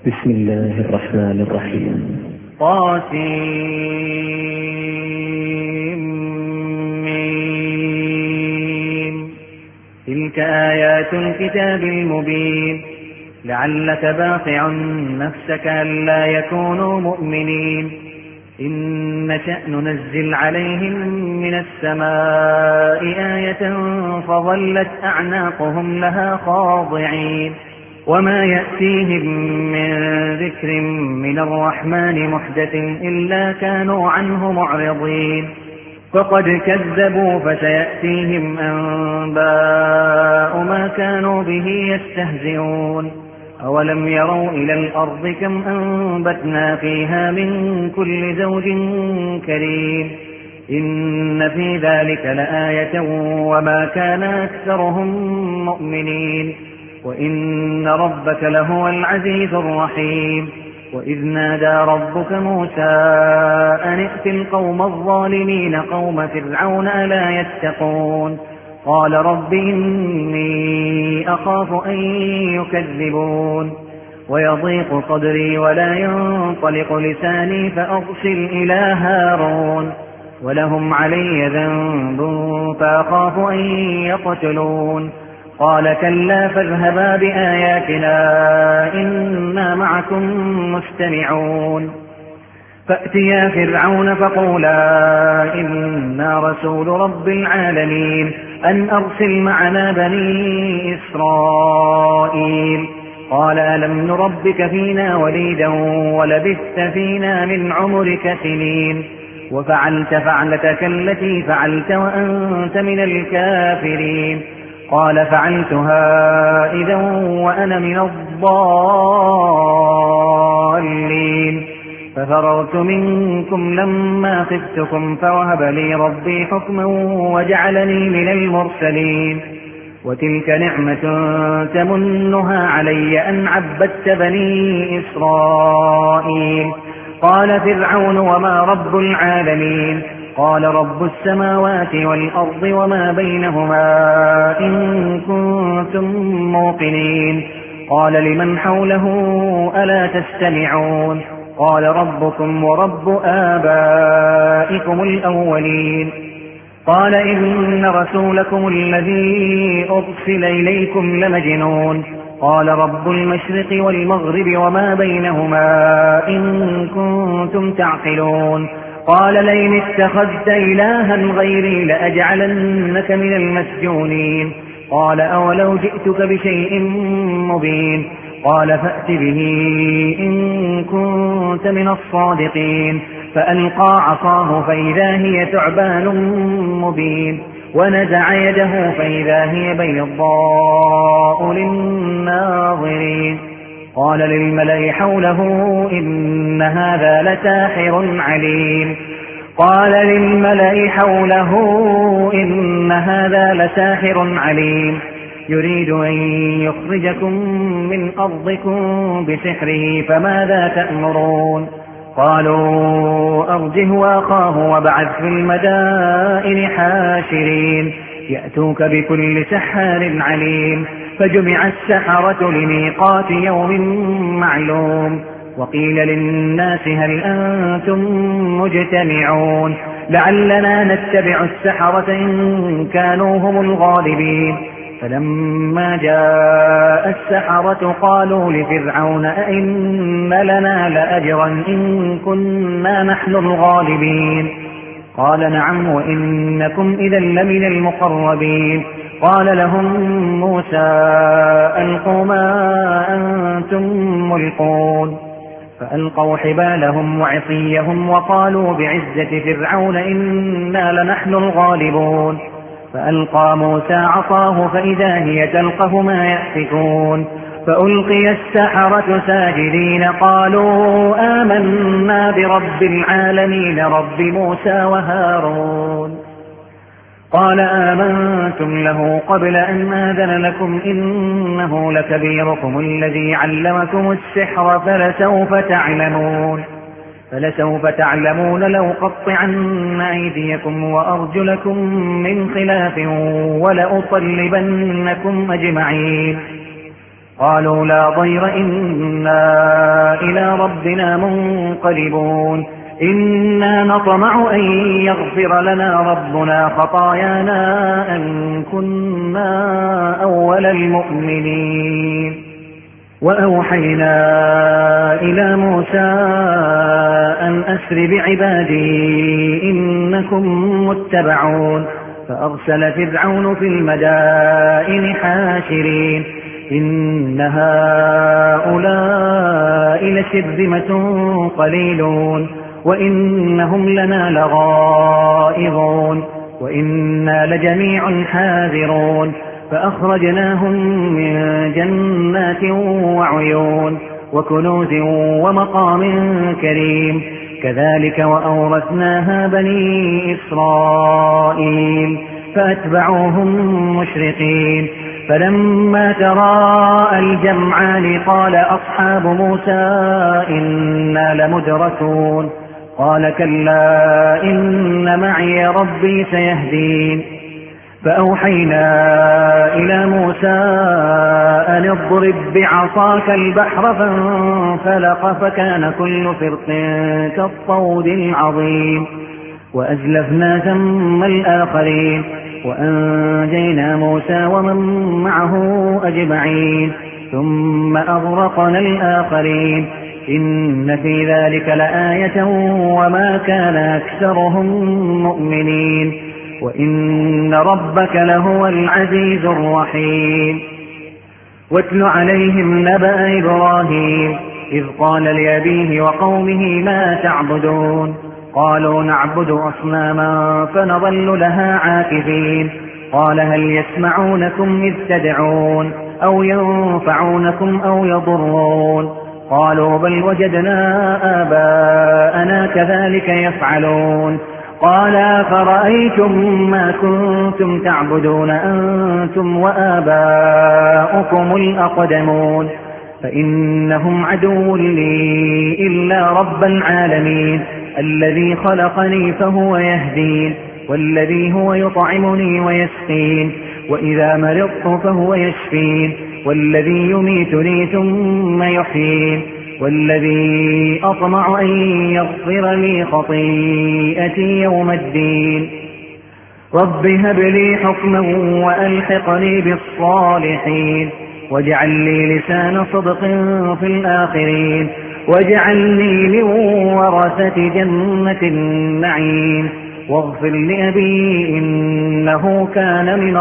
بسم الله الرحمن الرحيم. طاسمين. تلك آيات الكتاب المبين. لعلك باخع نفسك ألا يكونوا مؤمنين. إن نشأ ننزل عليهم من السماء آية فظلت أعناقهم لها خاضعين. وما يأتيهم من ذكر من الرحمن محدث إلا كانوا عنه معرضين. فقد كذبوا فسيأتيهم أنباء ما كانوا به يستهزئون. أولم يروا إلى الأرض كم أنبتنا فيها من كل زوج كريم. إن في ذلك لآية وما كان أكثرهم مؤمنين. وإن ربك لهو العزيز الرحيم. وإذ نادى ربك موسى أن ائت القوم الظالمين قوم فرعون ألا يتقون. قال رب إني أخاف أن يكذبون ويضيق صدري ولا ينطلق لساني فأرسل إلى هارون ولهم علي ذنب فأخاف أن يقتلون. قال كلا فاذهبا بآياتنا إنا معكم مستمعون. فأتيا فرعون فقولا إنا رسول رب العالمين أن أرسل معنا بني إسرائيل. قال ألم نربك فينا وليدا ولبثت فينا من عمرك سنين وفعلت فعلتك التي فعلت وأنت من الكافرين. قال فعلتها إذا وأنا من الضالين ففررت منكم لما خفتكم فوهب لي ربي حكما وجعلني من المرسلين. وتلك نعمة تمنها علي أن عبدت بني إسرائيل. قال فرعون وما رب العالمين. قال رب السماوات والأرض وما بينهما إن كنتم موقنين. قال لمن حوله ألا تستمعون. قال ربكم ورب آبائكم الأولين. قال إن رسولكم الذي أرسل إليكم لمجنون. قال رب المشرق والمغرب وما بينهما إن كنتم تعقلون. قال لئن اتخذت إلها غيري لأجعلنك من المسجونين. قال أولو جئتك بشيء مبين. قال فأت به إن كنت من الصادقين. فألقى عصاه فإذا هي ثعبان مبين ونزع يده فإذا هي بيضاء للناظرين. قال للملأ حوله إن هذا لساحر عليم. قال للملأ حوله إن هذا لساحر عليم يريد أن يخرجكم من أرضكم بسحره فماذا تأمرون. قالوا أرجه وأخاه وابعث في المدائن حاشرين يأتوك بكل سحار عليم. فجمع السحرة لميقات يوم معلوم. وقيل للناس هل أنتم مجتمعون لعلنا نتبع السحرة إن كانوا هم الغالبين. فلما جاء السحرة قالوا لفرعون أئن لنا لأجرا إن كنا نحن الغالبين. قال نعم وإنكم إذا لمن المقربين. قال لهم موسى ألقوا ما أنتم ملقون. فألقوا حبالهم وعصيهم وقالوا بعزة فرعون إنا لنحن الغالبون. فألقى موسى عصاه فإذا هي تلقف ما يأفكون. فألقي السحرة ساجدين قالوا آمنا برب العالمين رب موسى وهارون. قال آمنتم له قبل أن آذن لكم إنه لكبيركم الذي علمكم السحر فلسوف تعلمون لأقطعن أيديكم وأرجلكم من خلاف ولأصلبنكم أجمعين. قالوا لا ضير إنا ربنا منقلبون إنا نطمع أن يغفر لنا ربنا خطايانا أن كنا أول المؤمنين وأوحينا إلى موسى أن أسر بعبادي إنكم متبعون فأرسل فرعون في المدائن حاشرين إن هؤلاء لشرذمة قليلون وإنهم لنا لغائظون وإنا لجميع حاذرون فأخرجناهم من جنات وعيون وكنوز ومقام كريم كذلك وأورثناها بني إسرائيل فأتبعوهم مشرقين فلما تراءى الجمعان قال أصحاب موسى إنا لمدركون قال كلا إن معي ربي سيهدين فأوحينا إلى موسى أن اضرب بعصاك البحر فانفلق فكان كل فرق كالطود العظيم وأزلفنا ثم الآخرين وأنجينا موسى ومن معه أجمعين ثم أغرقنا الآخرين إن في ذلك لآية وما كان أكثرهم مؤمنين وإن ربك لهو العزيز الرحيم واتل عليهم نبأ إبراهيم إذ قال لأبيه وقومه ما تعبدون قالوا نعبد أصناما فنظل لها عاكفين قال هل يسمعونكم إذ تدعون أو ينفعونكم أو يضرون قالوا بل وجدنا آباءنا كذلك يفعلون قال فرأيتم ما كنتم تعبدون أنتم وآباؤكم الأقدمون فإنهم عدو لي إلا رب العالمين الذي خلقني فهو يهدين والذي هو يطعمني ويسقين وإذا مرضت فهو يشفين والذي يميتني ثم يحيين والذي أطمع أن يغفر لي خطيئتي يوم الدين رب هب لي حكما وألحقني بالصالحين واجعل لي لسان صدق في الآخرين واجعلني من ورثة جنة النعيم واغفر لأبي إنه كان من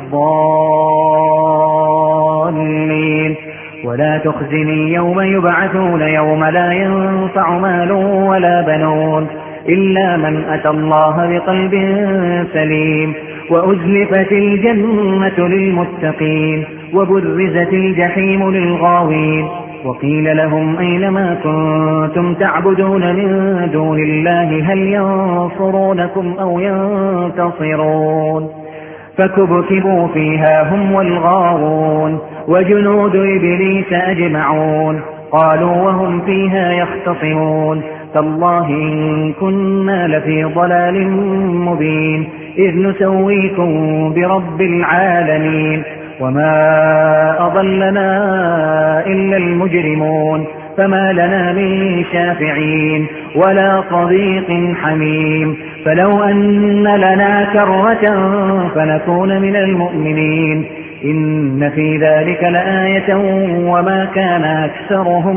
الضالين ولا تخزني يوم يبعثون يوم لا ينفع مال ولا بنون إلا من أتى الله بقلب سليم وأزلفت الجنة للمتقين وبرزت الجحيم للغاوين وقيل لهم أينما كنتم تعبدون من دون الله هل ينصرونكم أو ينتصرون فكبكبوا فيها هم والغاوون وجنود إبليس أجمعون قالوا وهم فيها يختصمون تالله إن كنا لفي ضلال مبين إذ نسويكم برب العالمين وما أضلنا إلا المجرمون فما لنا من شافعين ولا صديق حميم فلو أن لنا كرة فنكون من المؤمنين إن في ذلك لآية وما كان أكثرهم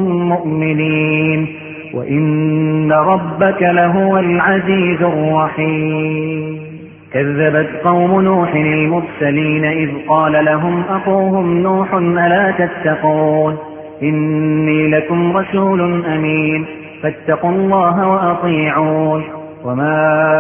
مؤمنين وإن ربك لهو العزيز الرحيم كذبت قوم نوح المرسلين إذ قال لهم أخوهم نوح ألا تتقون إني لكم رسول أمين فاتقوا الله وأطيعون وما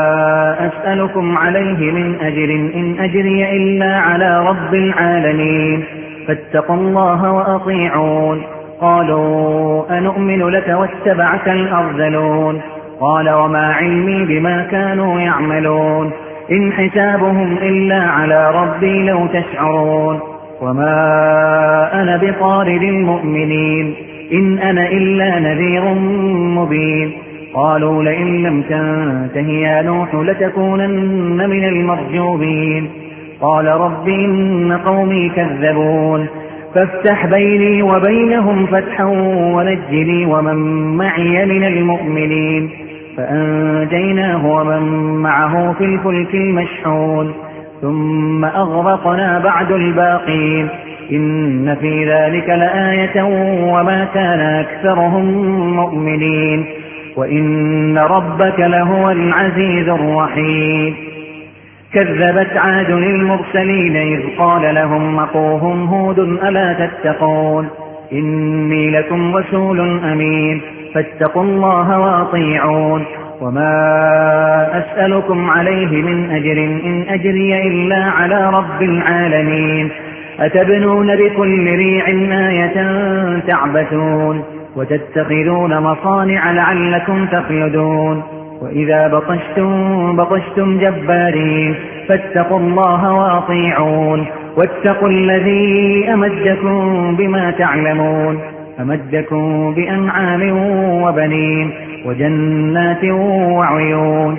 أسألكم عليه من أجر إن أجري إلا على رب العالمين فاتقوا الله وأطيعون قالوا أنؤمن لك واتبعك الأرذلون قال وما علمي بما كانوا يعملون إن حسابهم إلا على ربي لو تشعرون وما أنا بطارد المؤمنين إن أنا إلا نذير مبين قالوا لئن لم تنته يا نوح لتكونن من المرجوبين قال رب إن قومي كذبون فافتح بيني وبينهم فتحا ونجني ومن معي من المؤمنين. فأنجيناه ومن معه في الفلك المشحون ثم أغرقنا بعد الباقين. إن في ذلك لآية وما كان أكثرهم مؤمنين وإن ربك لهو العزيز الرحيم. كذبت عاد المرسلين إذ قال لهم أخوهم هود ألا تتقون إني لكم رسول أمين فاتقوا الله وأطيعون وما أسألكم عليه من أجر إن أجري إلا على رب العالمين. أتبنون بكل ريع آية تعبثون وتتخذون مصانع لعلكم تخلدون وإذا بطشتم جبارين فاتقوا الله وأطيعون واتقوا الذي أمدكم بما تعلمون أمدكم بأنعام وبنين وجنات وعيون.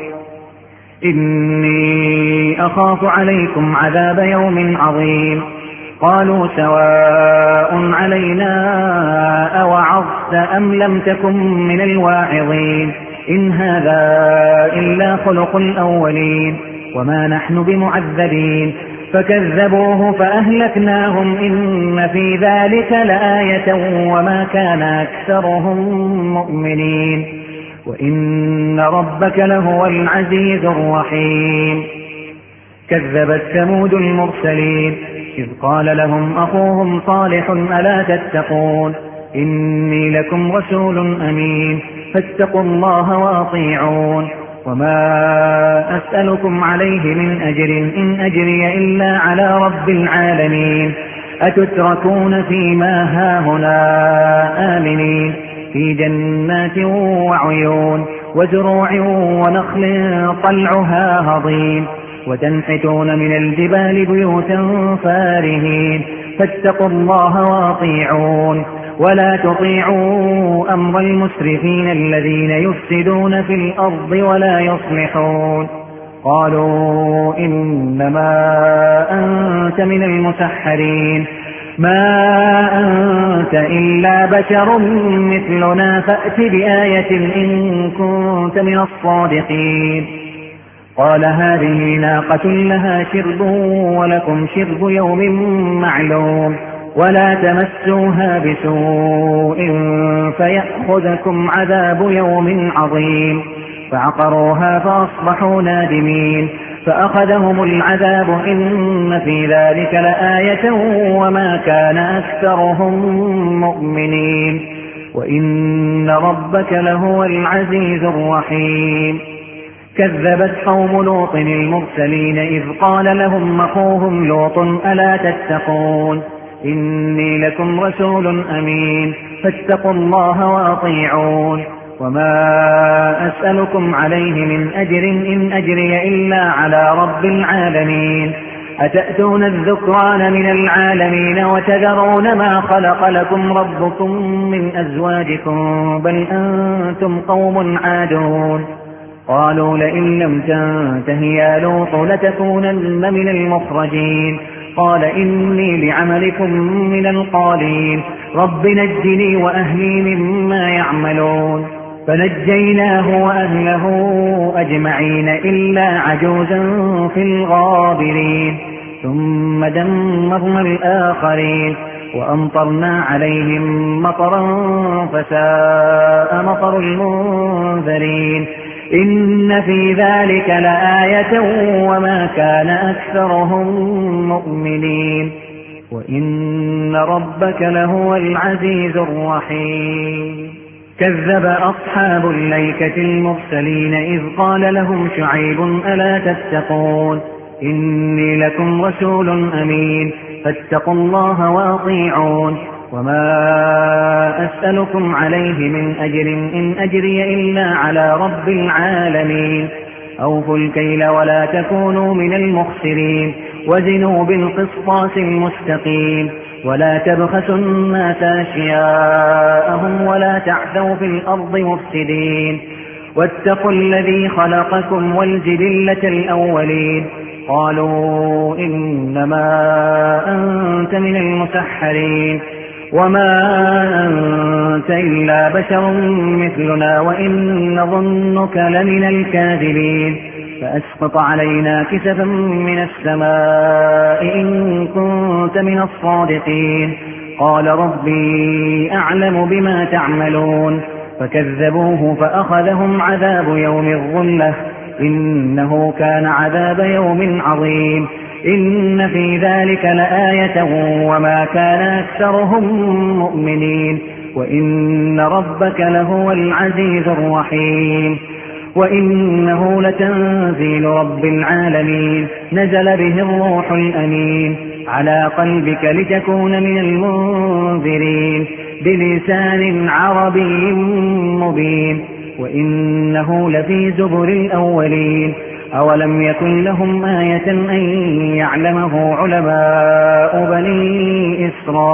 إني أخاف عليكم عذاب يوم عظيم. قالوا سواء علينا أوعظت أم لم تكن من الواعظين إن هذا إلا خلق الأولين وما نحن بمعذبين. فكذبوه فأهلكناهم إن في ذلك لآية وما كان أكثرهم مؤمنين وإن ربك لهو العزيز الرحيم. كذبت ثمود المرسلين إذ قال لهم أخوهم صالح ألا تتقون إني لكم رسول أمين فاتقوا الله وأطيعون وما أسألكم عليه من أجر إن أجري إلا على رب العالمين. أتتركون فيما هاهنا آمنين في جنات وعيون وزروع ونخل طلعها هضيم وتنحتون من الجبال بيوتا فارهين فاتقوا الله وأطيعون ولا تطيعوا أمر المسرفين الذين يفسدون في الأرض ولا يصلحون. قالوا إنما أنت من المسحرين ما أنت إلا بشر مثلنا فأت بآية إن كنت من الصادقين. قال هذه ناقة لها شرب ولكم شرب يوم معلوم ولا تمسوها بسوء فيأخذكم عذاب يوم عظيم. فعقروها فأصبحوا نادمين فأخذهم العذاب إن في ذلك لآية وما كان أكثرهم مؤمنين وإن ربك لهو العزيز الرحيم. كذبت قوم لوط المرسلين إذ قال لهم أخوهم لوط ألا تتقون إني لكم رسول أمين فاتقوا الله وأطيعون وما أسألكم عليه من أجر إن أجري إلا على رب العالمين. أتأتون الذكران من العالمين وتذرون ما خلق لكم ربكم من أزواجكم بل أنتم قوم عادون. قالوا لئن لم تنته يا لوط لتكونن من المخرجين. قال إني لعملكم من القالين رب نجني وأهلي مما يعملون. فنجيناه وأهله أجمعين إلا عجوزا في الغابرين. ثم دمرنا الآخرين وأمطرنا عليهم مطرا فساء مطر المنذرين. إن في ذلك لآية وما كان أكثرهم مؤمنين وإن ربك لهو العزيز الرحيم. كذب أصحاب الأيكة المرسلين إذ قال لهم شعيب ألا تتقون إني لكم رسول أمين فاتقوا الله وأطيعون وما أسألكم عليه من أجر إن أجري إلا على رب العالمين. أوفوا الكيل ولا تكونوا من المخسرين وزنوا بالقسطاس المستقيم ولا تبخسوا الناس أشياءهم ولا تعثوا في الأرض مفسدين. واتقوا الذي خلقكم والجبلة الأولين قالوا إنما أنت من المسحرين وما أنت إلا بشر مثلنا وإن نظنك لمن الكاذبين فأسقط علينا كسفا من السماء إن كنت من الصادقين قال ربي أعلم بما تعملون فكذبوه فأخذهم عذاب يوم الظلة إنه كان عذاب يوم عظيم إن في ذلك لآية وما كان أكثرهم مؤمنين وإن ربك لهو العزيز الرحيم وإنه لتنزيل رب العالمين نزل به الروح الأمين على قلبك لتكون من المنذرين بلسان عربي مبين وإنه لفي زبر الأولين أولم يكن لهم آية أن يعلمه علماء بني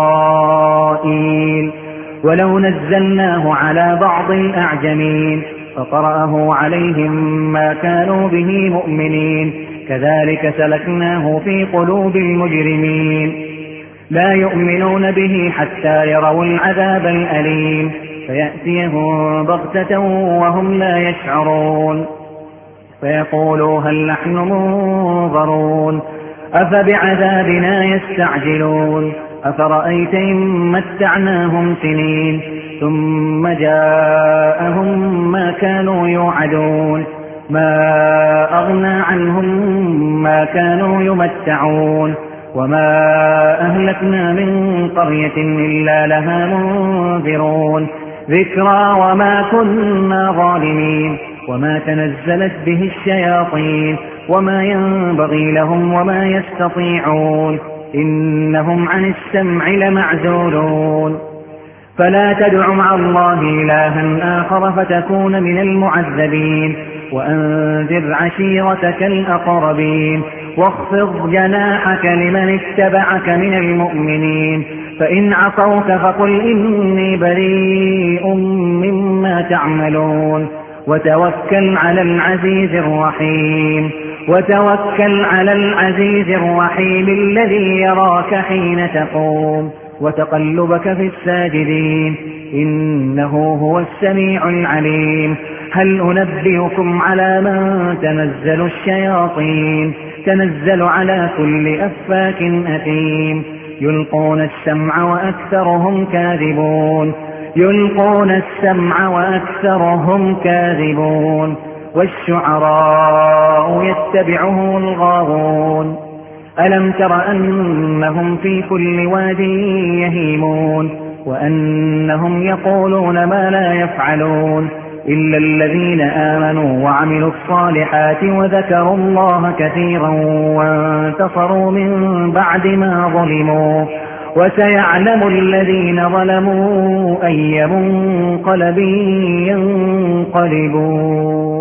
إسرائيل ولو نزلناه على بعض الأعجمين فقرأه عليهم ما كانوا به مؤمنين كذلك سلكناه في قلوب المجرمين لا يؤمنون به حتى يروا العذاب الأليم فيأتيهم بغتة وهم لا يشعرون فيقولوا هل نحن منظرون أفبعذابنا يستعجلون أفرأيت إن متعناهم سنين ثم جاءهم ما كانوا يوعدون ما أغنى عنهم ما كانوا يمتعون وما أهلكنا من قرية إلا لها منذرون ذكرى وما كنا ظالمين وما تنزلت به الشياطين وما ينبغي لهم وما يستطيعون إنهم عن السمع لمعزولون فلا تدع مع الله إلها آخر فتكون من المعذبين وأنذر عشيرتك الأقربين واخفض جناحك لمن اتبعك من المؤمنين فإن عصوك فقل إني بريء مما تعملون وتوكل على العزيز الرحيم الذي يراك حين تقوم وتقلبك في الساجدين إنه هو السميع العليم هل أنبئكم على من تنزل الشياطين تنزل على كل أفاك أثيم يلقون السمع وأكثرهم كاذبون والشعراء يتبعهم الغاوون ألم تر أنهم في كل واد يهيمون وأنهم يقولون ما لا يفعلون إلا الذين آمنوا وعملوا الصالحات وذكروا الله كثيرا وانتصروا من بعد ما ظلموا وسيعلم الذين ظلموا أي منقلب ينقلبون.